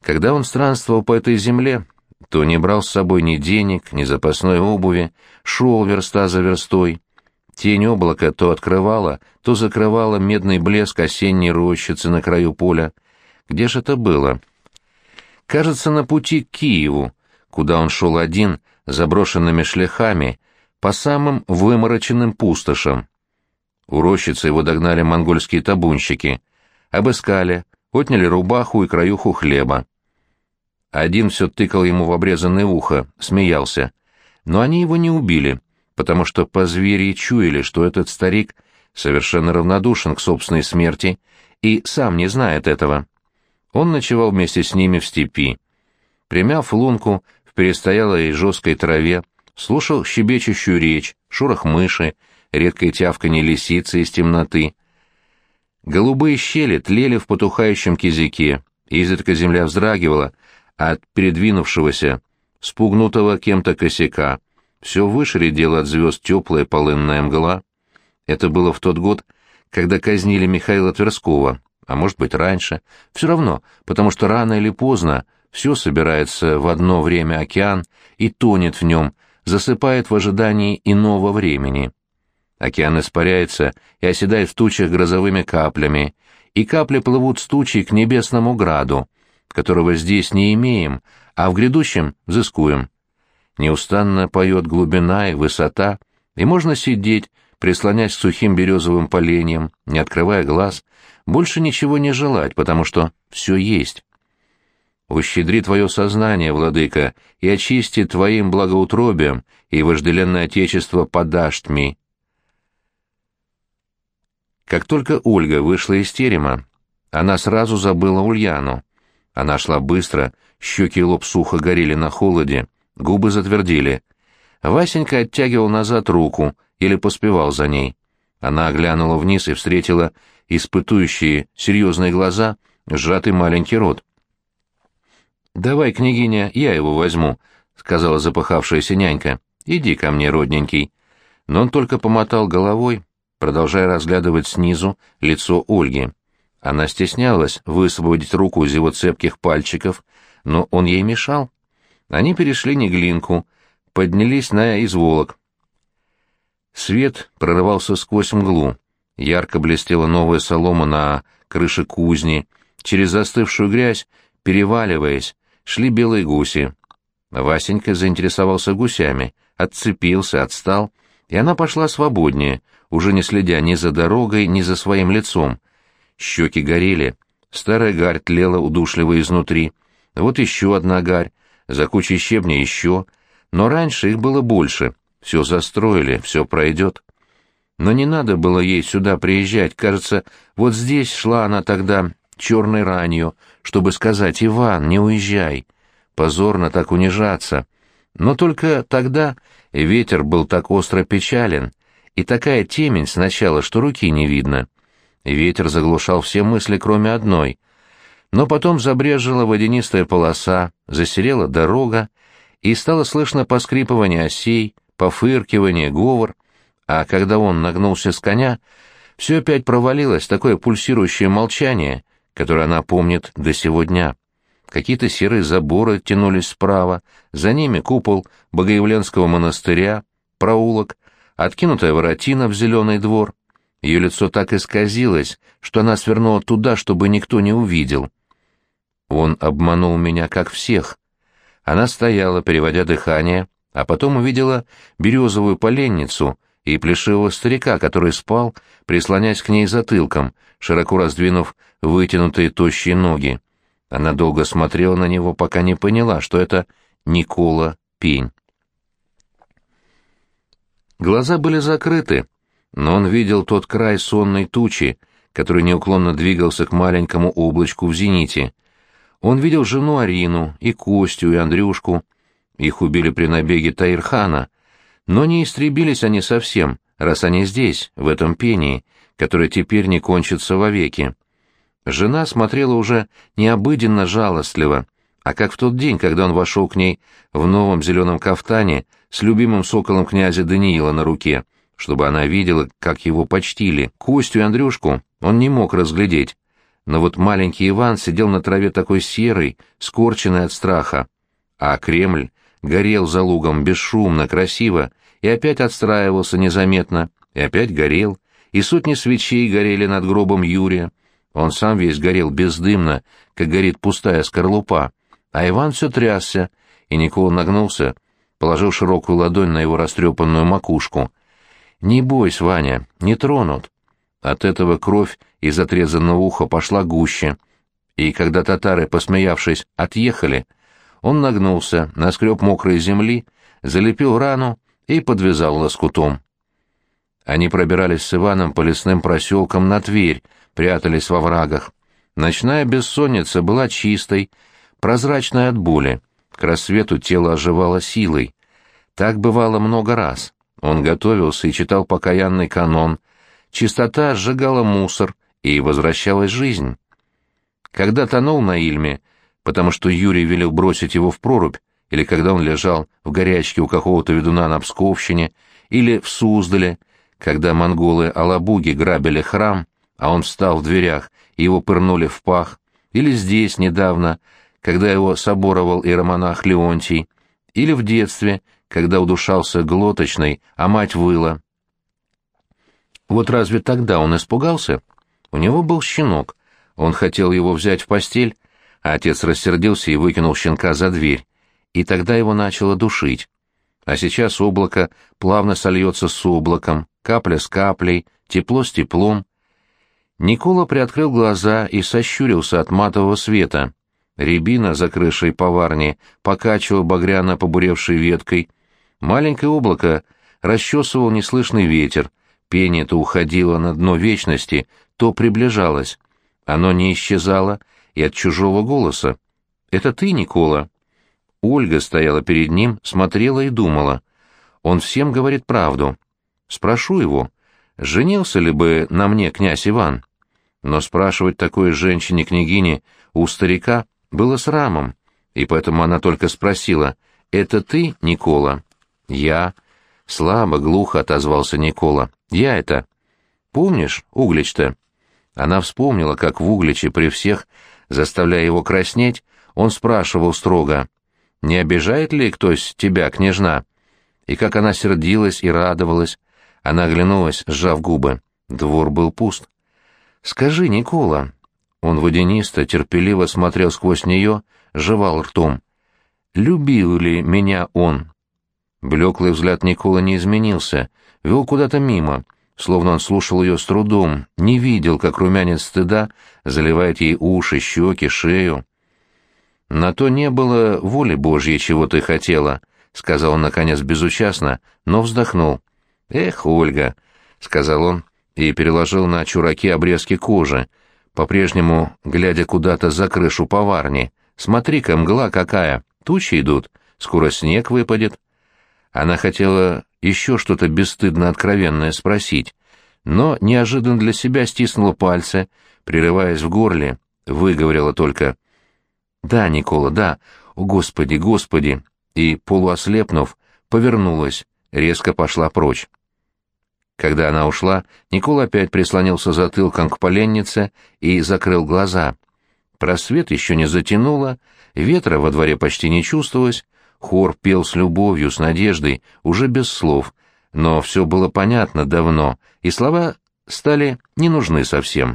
Когда он странствовал по этой земле, то не брал с собой ни денег, ни запасной обуви, шел верста за верстой. Тень облака то открывала, то закрывала медный блеск осенней рощицы на краю поля. Где же это было? Кажется, на пути к Киеву, куда он шел один, заброшенными шляхами, по самым вымороченным пустошам. У рощицы его догнали монгольские табунщики. Обыскали, отняли рубаху и краюху хлеба. Один все тыкал ему в обрезанное ухо, смеялся. Но они его не убили, потому что по зверьи чуяли, что этот старик совершенно равнодушен к собственной смерти и сам не знает этого. Он ночевал вместе с ними в степи. Примяв лунку в перестоялой жесткой траве, слушал щебечущую речь, шорох мыши, редкое тявканье лисицы из темноты. Голубые щели тлели в потухающем кизяке, изредка земля вздрагивала от передвинувшегося, спугнутого кем-то косяка. Все выше редела от звезд теплая полынная мгла. Это было в тот год, когда казнили Михаила Тверского, а может быть раньше. Все равно, потому что рано или поздно все собирается в одно время океан и тонет в нем, засыпает в ожидании иного времени. Океан испаряется и оседает в тучах грозовыми каплями, и капли плывут с тучей к небесному граду, которого здесь не имеем, а в грядущем взыскуем. Неустанно поет глубина и высота, и можно сидеть, прислонясь к сухим березовым поленьям, не открывая глаз, больше ничего не желать, потому что все есть. Ущедри твое сознание, владыка, и очисти твоим благоутробием, и вожделенное отечество подашь тми. Как только Ольга вышла из терема, она сразу забыла Ульяну. Она шла быстро, щеки и лоб сухо горели на холоде, губы затвердели. Васенька оттягивал назад руку, или поспевал за ней. Она оглянула вниз и встретила испытующие серьезные глаза, сжатый маленький рот. «Давай, княгиня, я его возьму», — сказала запыхавшаяся нянька. «Иди ко мне, родненький». Но он только помотал головой, продолжая разглядывать снизу лицо Ольги. Она стеснялась высвободить руку из его цепких пальчиков, но он ей мешал. Они перешли Неглинку, поднялись на изволок. Свет прорывался сквозь мглу. Ярко блестела новая солома на крыше кузни. Через застывшую грязь, переваливаясь, шли белые гуси. Васенька заинтересовался гусями, отцепился, отстал, и она пошла свободнее, уже не следя ни за дорогой, ни за своим лицом. Щеки горели, старая гарь тлела удушливо изнутри. Вот еще одна гарь, за кучей щебня еще, но раньше их было больше. Все застроили, все пройдет. Но не надо было ей сюда приезжать, кажется, вот здесь шла она тогда черной ранью, чтобы сказать: «Иван, не уезжай». Позорно так унижаться. Но только тогда ветер был так остро печален, и такая темень сначала, что руки не видно. Ветер заглушал все мысли, кроме одной. Но потом забрезжила водянистая полоса, засерела дорога, и стало слышно поскрипывание осей, пофыркивание, говор, а когда он нагнулся с коня, все опять провалилось, такое пульсирующее молчание, которое она помнит до сего дня. Какие-то серые заборы тянулись справа, за ними купол Богоявленского монастыря, проулок, откинутая воротина в зеленый двор. Ее лицо так исказилось, что она свернула туда, чтобы никто не увидел. Он обманул меня, как всех. Она стояла, переводя дыхание, а потом увидела березовую поленницу и плешивого старика, который спал, прислонясь к ней затылком, широко раздвинув вытянутые тощие ноги. Она долго смотрела на него, пока не поняла, что это Никола Пень. Глаза были закрыты, но он видел тот край сонной тучи, который неуклонно двигался к маленькому облачку в зените. Он видел жену Арину, и Костю, и Андрюшку. Их убили при набеге Таирхана, но не истребились они совсем, раз они здесь, в этом пении, которое теперь не кончится вовеки. Жена смотрела уже не обыденно жалостливо, а как в тот день, когда он вошел к ней в новом зеленом кафтане с любимым соколом князя Даниила на руке, чтобы она видела, как его почтили. Костю и Андрюшку он не мог разглядеть. но вот маленький Иван сидел на траве такой серый, скорченный от страха, а Кремль горел за лугом бесшумно, красиво, и опять отстраивался незаметно, и опять горел, и сотни свечей горели над гробом Юрия. Он сам весь горел бездымно, как горит пустая скорлупа, а Иван все трясся, и Никола нагнулся, положил широкую ладонь на его растрепанную макушку. «Не бойся, Ваня, не тронут». От этого кровь из отрезанного уха пошла гуще, и когда татары, посмеявшись, отъехали, он нагнулся, наскреб мокрой земли, залепил рану и подвязал лоскутом. Они пробирались с Иваном по лесным проселкам на Тверь, прятались во врагах. Ночная бессонница была чистой, прозрачной от боли. К рассвету тело оживало силой. Так бывало много раз. Он готовился и читал покаянный канон. Чистота сжигала мусор, и возвращалась жизнь. Когда тонул на Ильме, потому что Юрий велел бросить его в прорубь, или когда он лежал в горячке у какого-то ведуна на Псковщине, или в Суздале, когда монголы-алабуги грабили храм, а он встал в дверях, и его пырнули в пах, или здесь недавно, когда его соборовал иеромонах Леонтий, или в детстве, когда удушался глоточной, а мать выла. Вот разве тогда он испугался? У него был щенок. Он хотел его взять в постель, а отец рассердился и выкинул щенка за дверь. И тогда его начало душить. А сейчас облако плавно сольется с облаком, капля с каплей, тепло с теплом. Никола приоткрыл глаза и сощурился от матового света. Рябина за крышей поварни покачивала багряно побуревшей веткой. Маленькое облако расчесывал неслышный ветер. Пение то уходило на дно вечности, то приближалось. Оно не исчезало и от чужого голоса. «Это ты, Никола?» Ольга стояла перед ним, смотрела и думала. Он всем говорит правду. Спрошу его, женился ли бы на мне князь Иван? Но спрашивать такой женщине-княгине у старика было срамом, и поэтому она только спросила: «Это ты, Никола?» «Я». Слабо, глухо отозвался Никола. «Я это. Помнишь, Углич-то?» Она вспомнила, как в Угличе при всех, заставляя его краснеть, он спрашивал строго: «Не обижает ли кто-то тебя, княжна?» И как она сердилась и радовалась. Она оглянулась, сжав губы. Двор был пуст. «Скажи, Никола». Он водянисто, терпеливо смотрел сквозь нее, жевал ртом. «Любил ли меня он?» Блеклый взгляд Николы не изменился, вел куда-то мимо, словно он слушал ее с трудом, не видел, как румянец стыда заливает ей уши, щеки, шею. «На то не было воли Божьей, чего ты хотела», — сказал он, наконец, безучастно, но вздохнул. «Эх, Ольга», — сказал он и переложил на чураки обрезки кожи, по-прежнему глядя куда-то за крышу поварни. «Смотри-ка, мгла какая, тучи идут, скоро снег выпадет». Она хотела еще что-то бесстыдно откровенное спросить, но неожиданно для себя стиснула пальцы, прерываясь в горле, выговорила только: «Да, Никола, да, о, Господи, Господи!» и, полуослепнув, повернулась, резко пошла прочь. Когда она ушла, Никола опять прислонился затылком к поленнице и закрыл глаза. Просвет еще не затянуло, ветра во дворе почти не чувствовалось, хор пел с любовью, с надеждой, уже без слов, но все было понятно давно, и слова стали не нужны совсем.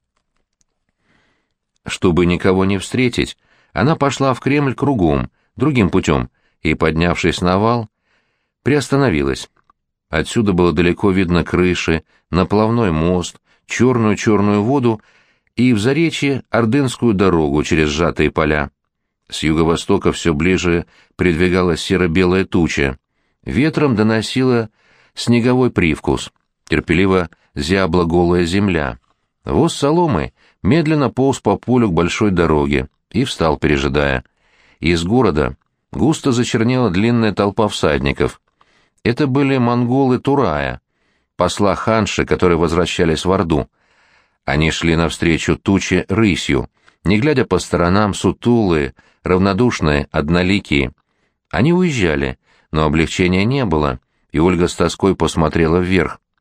Чтобы никого не встретить, она пошла в Кремль кругом, другим путем, и, поднявшись на вал, приостановилась. Отсюда было далеко видно крыши, наплавной мост, черную-черную воду и в заречье Ордынскую дорогу через сжатые поля. С юго-востока все ближе придвигалась серо-белая туча. Ветром доносила снеговой привкус. Терпеливо зябла голая земля. Воз соломы медленно полз по полю к большой дороге и встал, пережидая. Из города густо зачернела длинная толпа всадников. Это были монголы Турая, посла ханши, которые возвращались в Орду. Они шли навстречу туче рысью, не глядя по сторонам, сутулые, равнодушные, одноликие. Они уезжали, но облегчения не было, и Ольга с тоской посмотрела вверх.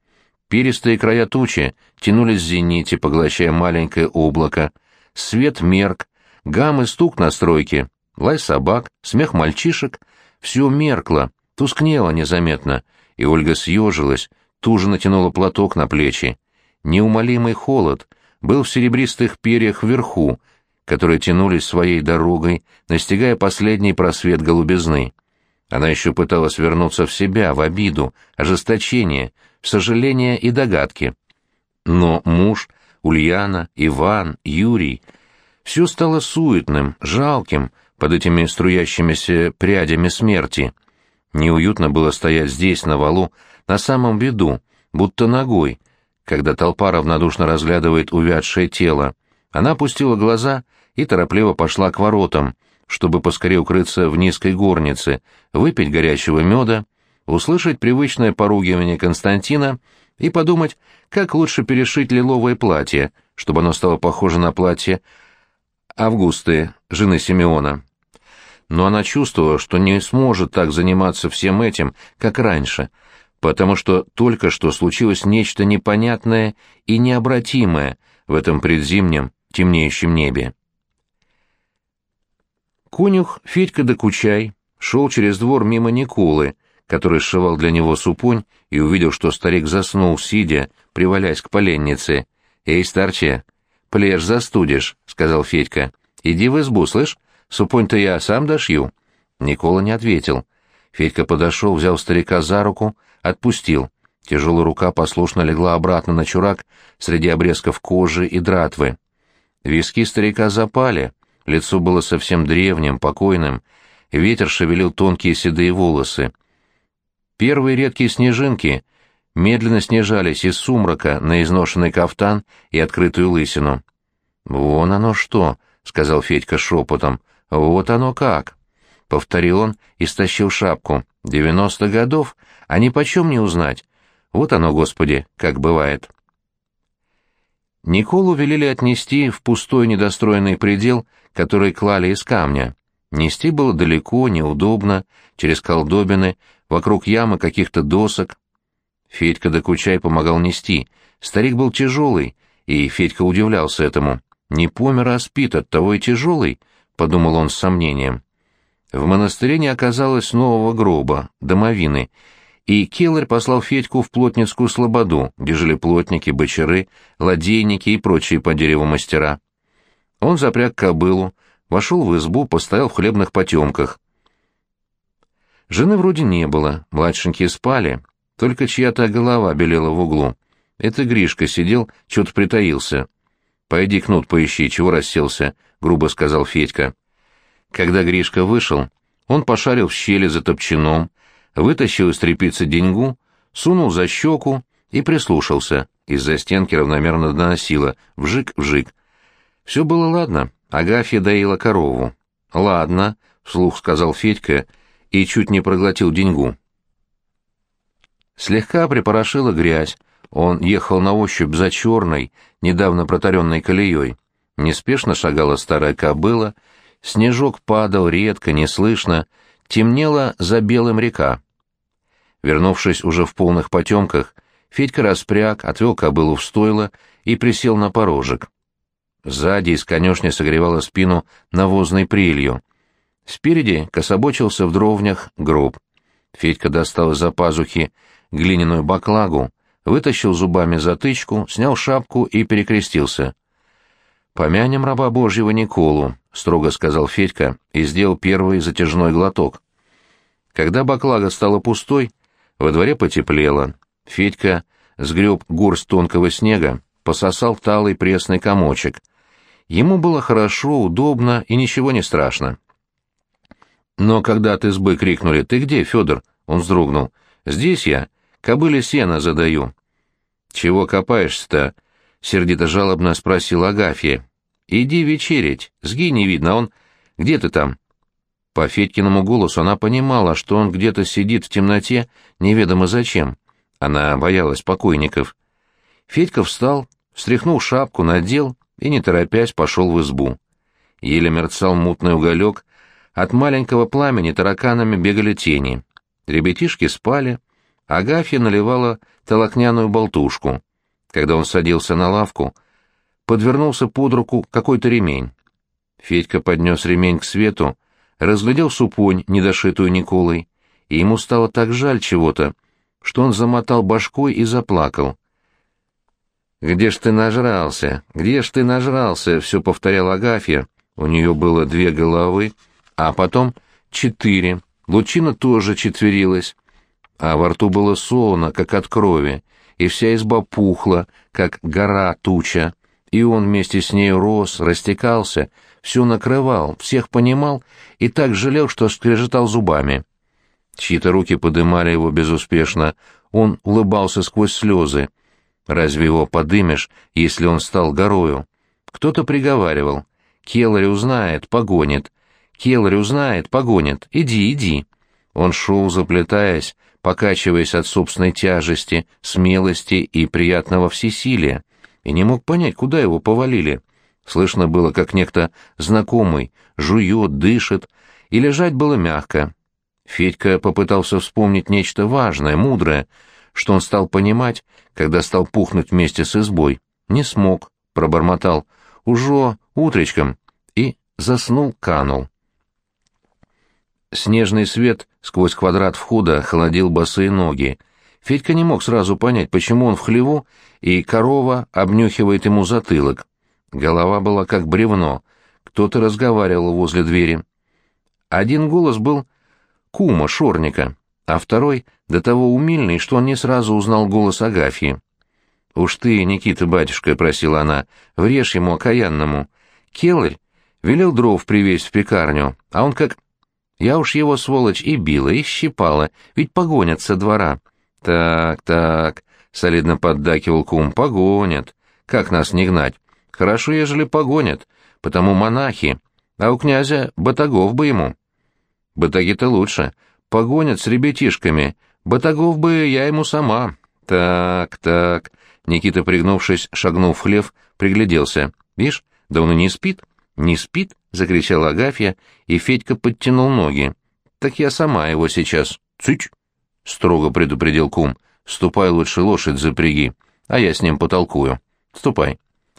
Перистые края тучи тянулись в зените, поглощая маленькое облако. Свет мерк, гам и стук на стройке, лай собак, смех мальчишек — все меркло, тускнело незаметно, и Ольга съежилась, туже натянула платок на плечи. Неумолимый холод был в серебристых перьях вверху, которые тянулись своей дорогой, настигая последний просвет голубизны. Она еще пыталась вернуться в себя, в обиду, ожесточение, в сожаление и догадки. Но муж, Ульяна, Иван, Юрий — все стало суетным, жалким под этими струящимися прядями смерти. Неуютно было стоять здесь, на валу, на самом виду, будто ногой, когда толпа равнодушно разглядывает увядшее тело. Она опустила глаза и торопливо пошла к воротам, чтобы поскорее укрыться в низкой горнице, выпить горячего меда, услышать привычное поругивание Константина и подумать, как лучше перешить лиловое платье, чтобы оно стало похоже на платье Августы, жены Симеона. Но она чувствовала, что не сможет так заниматься всем этим, как раньше, потому что только что случилось нечто непонятное и необратимое в этом предзимнем темнеющем небе. Конюх Федька Докучай шел через двор мимо Николы, который сшивал для него супонь, и увидел, что старик заснул, сидя, привалясь к поленнице. «Эй, старче, плешь застудишь», — сказал Федька. «Иди в избу, слышь? Супонь-то я сам дошью». Никола не ответил. Федька подошел, взял старика за руку, отпустил. Тяжелая рука послушно легла обратно на чурак среди обрезков кожи и дратвы. Виски старика запали. Лицо было совсем древним, покойным. Ветер шевелил тонкие седые волосы. Первые редкие снежинки медленно снижались из сумрака на изношенный кафтан и открытую лысину. «Вон оно что!» — сказал Федька шепотом. «Вот оно как!» — повторил он и стащил шапку. 90 годов, а нипочем не узнать. Вот оно, Господи, как бывает. Николу велели отнести в пустой недостроенный предел, который клали из камня. Нести было далеко, неудобно, через колдобины, вокруг ямы каких-то досок. Федька Докучай помогал нести. Старик был тяжелый, и Федька удивлялся этому. «Не помер, а спит, оттого и тяжелый», — подумал он с сомнением. В монастыре не оказалось нового гроба, домовины, и келарь послал Федьку в Плотницкую слободу, где жили плотники, бочары, ладейники и прочие по дереву мастера. Он запряг кобылу, вошел в избу, постоял в хлебных потемках. Жены вроде не было, младшенькие спали, только чья-то голова белела в углу. Это Гришка сидел, чё-то притаился. «Пойди, Кнут, поищи, чего расселся», — грубо сказал Федька. Когда Гришка вышел, он пошарил в щели за топчаном, вытащил из тряпицы деньгу, сунул за щеку и прислушался. Из-за стенки равномерно доносило вжик-вжик. Все было ладно, Агафья доила корову. «Ладно», — вслух сказал Федька и чуть не проглотил деньгу. Слегка припорошила грязь, он ехал на ощупь за черной, недавно протаренной колеей. Неспешно шагала старая кобыла, снежок падал редко, неслышно, темнела за белым река. Вернувшись уже в полных потемках, Федька распряг, отвел кобылу в стойло и присел на порожек. Сзади из конюшни согревала спину навозной прелью. Спереди кособочился в дровнях гроб. Федька достал из-за пазухи глиняную баклагу, вытащил зубами затычку, снял шапку и перекрестился. «Помянем раба Божьего Николу», — строго сказал Федька и сделал первый затяжной глоток. Когда баклага стала пустой, во дворе потеплело. Федька сгреб горсть тонкого снега, пососал талый пресный комочек. Ему было хорошо, удобно и ничего не страшно. Но когда от избы крикнули: «Ты где, Федор?» Он вздрогнул. «Здесь я. Кобыле сено задаю». «Чего копаешься-то?» — сердито-жалобно спросила Агафья. «Иди вечерить. Сгинь, не видно. Он... Где ты там?» По Федькиному голосу она понимала, что он где-то сидит в темноте, неведомо зачем. Она боялась покойников. Федька встал, встряхнул шапку, надел и, не торопясь, пошел в избу. Еле мерцал мутный уголек, от маленького пламени тараканами бегали тени. Ребятишки спали, Агафья наливала толокняную болтушку. Когда он садился на лавку, подвернулся под руку какой-то ремень. Федька поднес ремень к свету, разглядел супонь, недошитую Николой, и ему стало так жаль чего-то, что он замотал башкой и заплакал. «Где ж ты нажрался? Где ж ты нажрался?» — все повторяла Агафья. У нее было 2 головы, а потом 4. Лучина тоже четверилась, а во рту было солоно, как от крови, и вся изба пухла, как гора туча, и он вместе с нею рос, растекался, все накрывал, всех понимал и так жалел, что скрежетал зубами. Чьи-то руки подымали его безуспешно, он улыбался сквозь слезы. Разве его подымешь, если он стал горою? Кто-то приговаривал: «Келари узнает, погонит. Келари узнает, погонит. Иди, иди». Он шел, заплетаясь, покачиваясь от собственной тяжести, смелости и приятного всесилия, и не мог понять, куда его повалили. Слышно было, как некто знакомый жует, дышит, и лежать было мягко. Федька попытался вспомнить нечто важное, мудрое, что он стал понимать, когда стал пухнуть вместе с избой. Не смог, пробормотал «Ужо, утречком», и заснул, канул. Снежный свет сквозь квадрат входа холодил босые ноги. Федька не мог сразу понять, почему он в хлеву, и корова обнюхивает ему затылок. Голова была как бревно, кто-то разговаривал возле двери. Один голос был кума Шорника, а второй до того умильный, что он не сразу узнал голос Агафьи. «Уж ты, Никита, батюшка, — просила она, — врежь ему окаянному. Келарь велел дров привезть в пекарню, а он как... Я уж его, сволочь, и била, и щипала, ведь погонят со двора». «Так, так», — солидно поддакивал кум, — «погонят. Как нас не гнать? Хорошо, ежели погонят, потому монахи, а у князя батагов бы ему». «Батаги-то лучше. Погонят с ребятишками. Батагов бы я ему сама». «Так, так». Никита, пригнувшись, шагнул в хлев, пригляделся. «Вишь, да он и не спит». «Не спит?» — закричала Агафья, и Федька подтянул ноги. «Так я сама его сейчас». «Цыч!» — строго предупредил кум. «Ступай лучше лошадь запряги, а я с ним потолкую. Ступай».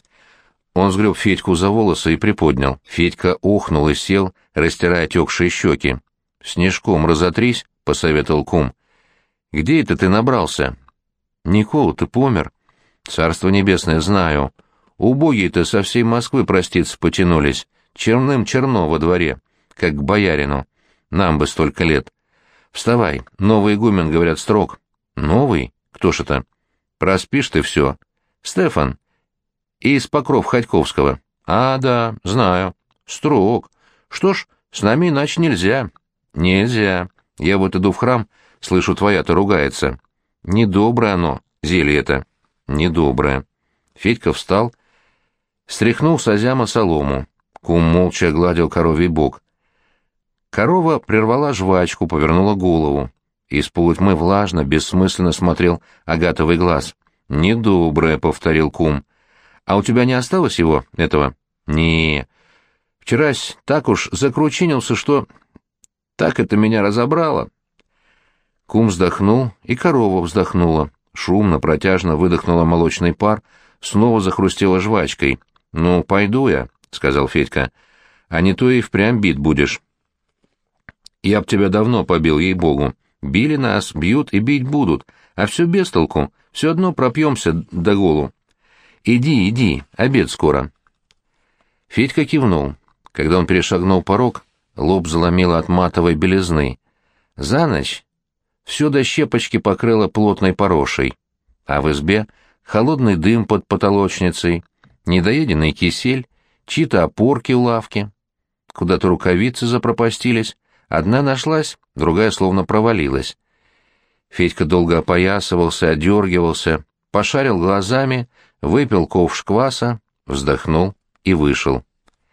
Он сгреб Федьку за волосы и приподнял. Федька охнул и сел, растирая отекшие щеки. «Снежком разотрись», — посоветовал кум. «Где это ты набрался?» «Никола, ты помер». «Царство небесное, знаю. Убогие-то со всей Москвы проститься потянулись. Черным черно во дворе, как к боярину. Нам бы столько лет. Вставай, новый игумен, говорят, строг». «Новый? Кто ж это?» «Проспишь ты все. Стефан. Из Покров Ходьковского». «А, да, знаю. Строг. Что ж, с нами иначе нельзя». «Нельзя. Я вот иду в храм, слышу, твоя-то ругается. Недоброе оно, зелье это». «Недоброе». Федька встал, стряхнул с озяма солому. Кум молча гладил коровий бок. Корова прервала жвачку, повернула голову. Из полутьмы влажно, бессмысленно смотрел агатовый глаз. «Недоброе», — повторил кум. «А у тебя не осталось его, этого?» «Не. Вчерась так уж закручинился, что... Так это меня разобрало». Кум вздохнул, и корова вздохнула. Шумно, протяжно выдохнула молочный пар, снова захрустела жвачкой. «Ну, пойду я», — сказал Федька. «А не то и впрямь бит будешь». «Я б тебя давно побил, ей-богу. Били нас, бьют и бить будут, а все без толку, все одно пропьемся до голу. Иди, иди, обед скоро». Федька кивнул. Когда он перешагнул порог, лоб заломило от матовой белизны. За ночь все до щепочки покрыло плотной порошей, а в избе холодный дым под потолочницей, недоеденный кисель, чьи-то опорки у лавки. Куда-то рукавицы запропастились, одна нашлась, другая словно провалилась. Федька долго опоясывался, одергивался, пошарил глазами, выпил ковш кваса, вздохнул и вышел.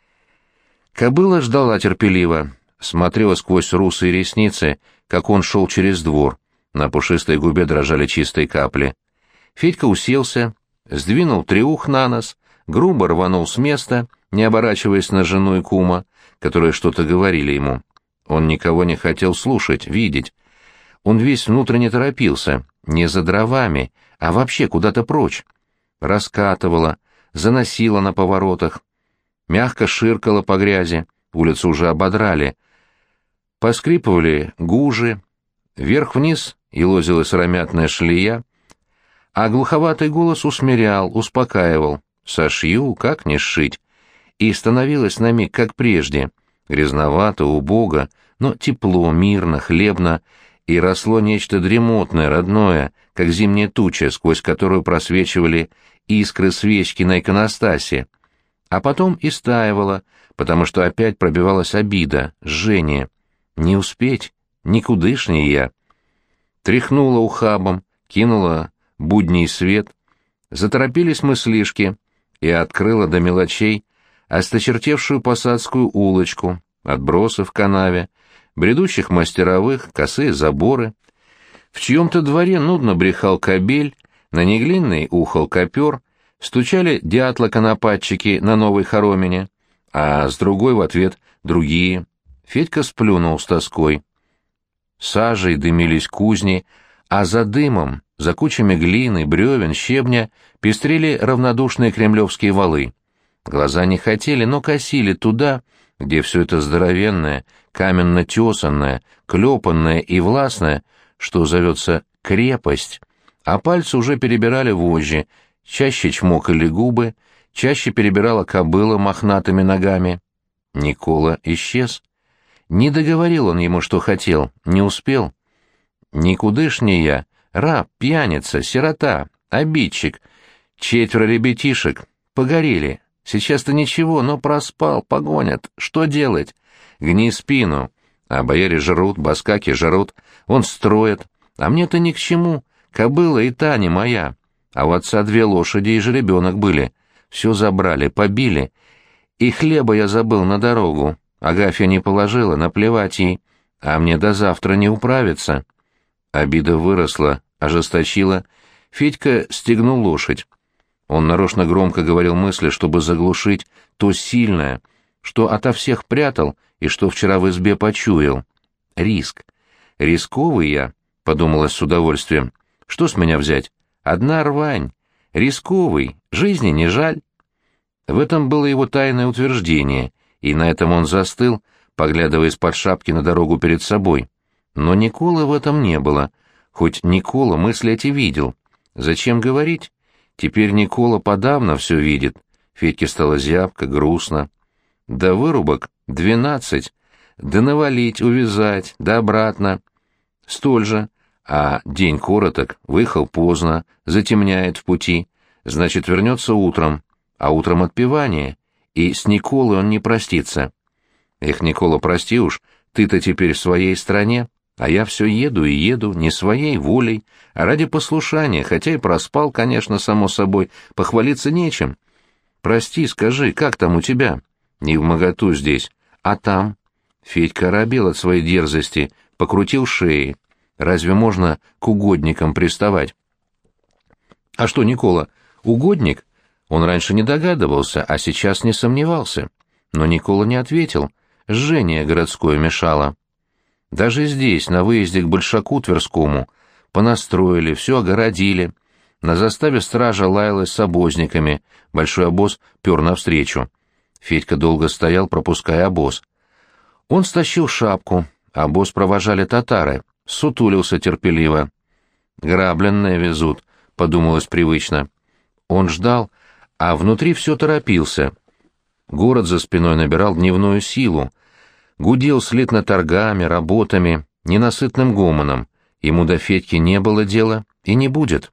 Кобыла ждала терпеливо, смотрела сквозь русые ресницы, как он шел через двор. На пушистой губе дрожали чистые капли. Федька уселся, сдвинул треух на нос, грубо рванул с места, не оборачиваясь на жену и кума, которые что-то говорили ему. Он никого не хотел слушать, видеть. Он весь внутренне торопился, не за дровами, а вообще куда-то прочь. Раскатывало, заносило на поворотах, мягко ширкало по грязи, улицу уже ободрали. Поскрипывали гужи, вверх-вниз елозила сыромятная шлея, а глуховатый голос усмирял, успокаивал. Сошью, как не сшить. И становилось на миг, как прежде, грязновато, убого, но тепло, мирно, хлебно, и росло нечто дремотное, родное, как зимняя туча, сквозь которую просвечивали искры свечки на иконостасе. А потом и стаивало, потому что опять пробивалась обида, жжение. Не успеть, никудышний я. Тряхнула ухабом, кинула будний свет. Заторопились мыслишки, и открыла до мелочей осточертевшую посадскую улочку, отбросы в канаве, бредущих мастеровых, косые заборы. В чьем-то дворе нудно брехал кобель, на Неглинной ухал копер, стучали дятла-конопатчики на новой хоромине, а с другой в ответ другие. Федька сплюнул с тоской. Сажей дымились кузни, а за дымом, за кучами глины, бревен, щебня пестрели равнодушные кремлевские валы. Глаза не хотели, но косили туда, где все это здоровенное, каменно-тесанное, клепанное и властное, что зовется крепость, а пальцы уже перебирали вожжи, чаще чмокали губы, чаще перебирала кобыла мохнатыми ногами. Никола исчез. Не договорил он ему, что хотел, не успел. Никудышний я, раб, пьяница, сирота, обидчик, 4 ребятишек, погорели. Сейчас-то ничего, но проспал, погонят. Что делать? Гни спину. А бояре жрут, баскаки жрут, он строит. А мне-то ни к чему. Кобыла и та не моя. А у отца 2 лошади и жеребенок были. Все забрали, побили. И хлеба я забыл на дорогу. Агафья не положила, наплевать ей. А мне до завтра не управиться. Обида выросла, ожесточила. Федька стегнул лошадь. Он нарочно громко говорил мысли, чтобы заглушить то сильное, что ото всех прятал и что вчера в избе почуял. Риск. Рисковый я, подумалось с удовольствием. Что с меня взять? Одна рвань. Рисковый. Жизни не жаль. В этом было его тайное утверждение, и на этом он застыл, поглядывая из-под шапки на дорогу перед собой. Но Николы в этом не было, хоть Никола мысли эти видел. Зачем говорить? Теперь Никола подавно все видит. Федьке стало зябко, грустно. Да вырубок 12, да навалить, увязать, да обратно. Столь же. А день короток, выехал поздно, затемняет в пути. Значит, вернется утром, а утром отпевание. И с Николой он не простится. Эх, Никола, прости уж, ты-то теперь в своей стране, а я все еду и еду, не своей волей, а ради послушания, хотя и проспал, конечно, само собой, похвалиться нечем. Прости, скажи, как там у тебя? Не вмоготу здесь, а там? Федька оробел от своей дерзости, покрутил шеи. Разве можно к угодникам приставать? А что, Никола, угодник? Он раньше не догадывался, а сейчас не сомневался. Но Никола не ответил, жжение городское мешало. Даже здесь, на выезде к Большаку Тверскому, понастроили, все огородили. На заставе стража лаялась с обозниками, большой обоз пер навстречу. Федька долго стоял, пропуская обоз. Он стащил шапку, обоз провожали татары, сутулился терпеливо. «Грабленное везут», — подумалось привычно. Он ждал, а внутри все торопился. Город за спиной набирал дневную силу, гудел слитно торгами, работами, ненасытным гомоном. Ему до Федьки не было дела и не будет.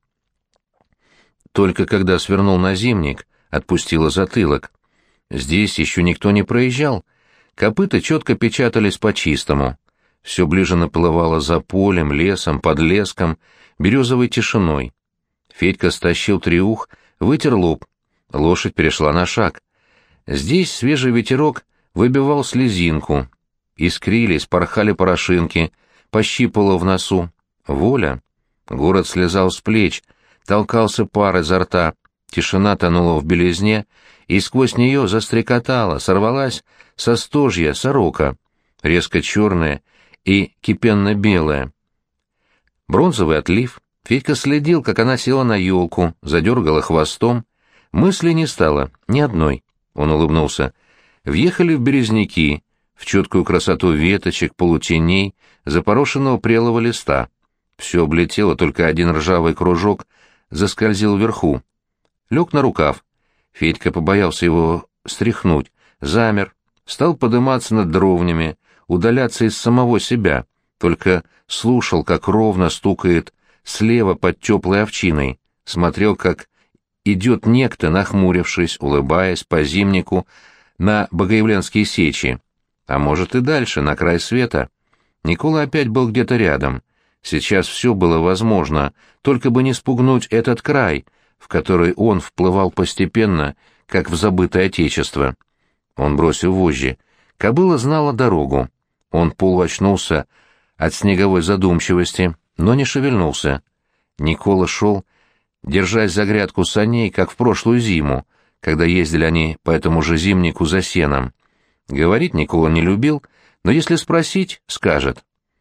Только когда свернул на Зимник, отпустило затылок. Здесь еще никто не проезжал. Копыта четко печатались по-чистому. Все ближе наплывало за полем, лесом, подлеском, березовой тишиной. Федька стащил триух, вытер лоб. Лошадь перешла на шаг. Здесь свежий ветерок выбивал слезинку. Искрились, порхали порошинки, пощипало в носу. Воля. Город слезал с плеч, толкался пар изо рта. Тишина тонула в белизне, и сквозь нее застрекотала, сорвалась со стожья сорока, резко черная и кипенно-белая. Бронзовый отлив. Федька следил, как она села на елку, задергала хвостом. Мысли не стало, ни одной. Он улыбнулся. Въехали в Березники, в четкую красоту веточек, полутеней, запорошенного прелого листа. Все облетело, только один ржавый кружок заскользил вверху. Лег на рукав. Федька побоялся его стряхнуть, замер, стал подниматься над дровнями, удаляться из самого себя, только слушал, как ровно стукает слева под теплой овчиной, смотрел, как идет некто, нахмурившись, улыбаясь по зимнику, на Богоявленские сечи, а может и дальше, на край света. Никола опять был где-то рядом. Сейчас все было возможно, только бы не спугнуть этот край, в который он вплывал постепенно, как в забытое отечество. Он бросил вожжи. Кобыла знала дорогу. Он полуочнулся от снеговой задумчивости, но не шевельнулся. Никола шел, держась за грядку саней, как в прошлую зиму, когда ездили они по этому же зимнику за сеном. Говорить Никола не любил, но если спросить, скажет.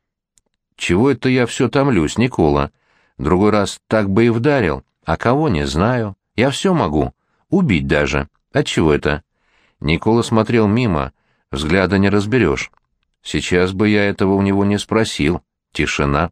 «Чего это я все томлюсь, Никола? Другой раз так бы и вдарил, а кого не знаю. Я все могу, убить даже. Отчего это?» Никола смотрел мимо, взгляда не разберешь. Сейчас бы я этого у него не спросил. Тишина.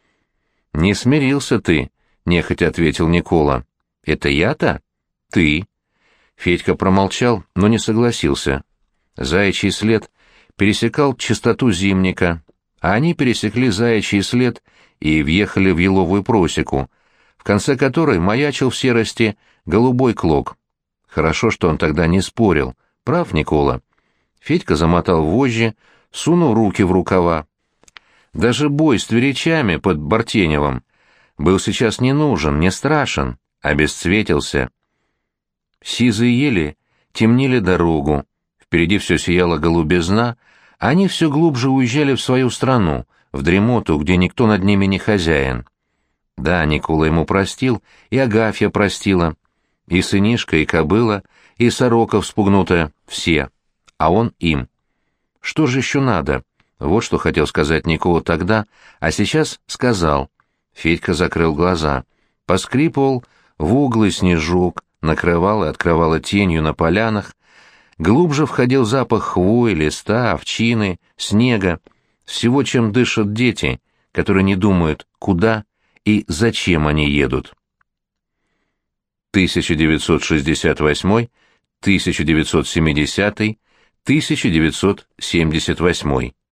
«Не смирился ты», — нехотя ответил Никола. «Это я-то?» «Ты». Федька промолчал, но не согласился. Заячий след пересекал чистоту зимника, а они пересекли заячий след и въехали в еловую просеку, в конце которой маячил в серости голубой клок. Хорошо, что он тогда не спорил. Прав Никола. Федька замотал вожжи, сунул руки в рукава. Даже бой с тверичами под Бартеневым был сейчас не нужен, не страшен, обесцветился. Сизые ели темнили дорогу, впереди все сияла голубизна, а они все глубже уезжали в свою страну, в дремоту, где никто над ними не хозяин. Да, Никола ему простил, и Агафья простила, и сынишка, и кобыла, и сорока вспугнутая, все, а он им. Что же еще надо? Вот что хотел сказать Никола тогда, а сейчас сказал. Федька закрыл глаза. Поскрипывал в углы снежок, накрывал и открывало тенью на полянах. Глубже входил запах хвои, листа, овчины, снега, всего, чем дышат дети, которые не думают, куда и зачем они едут. 1968, 1970, 1978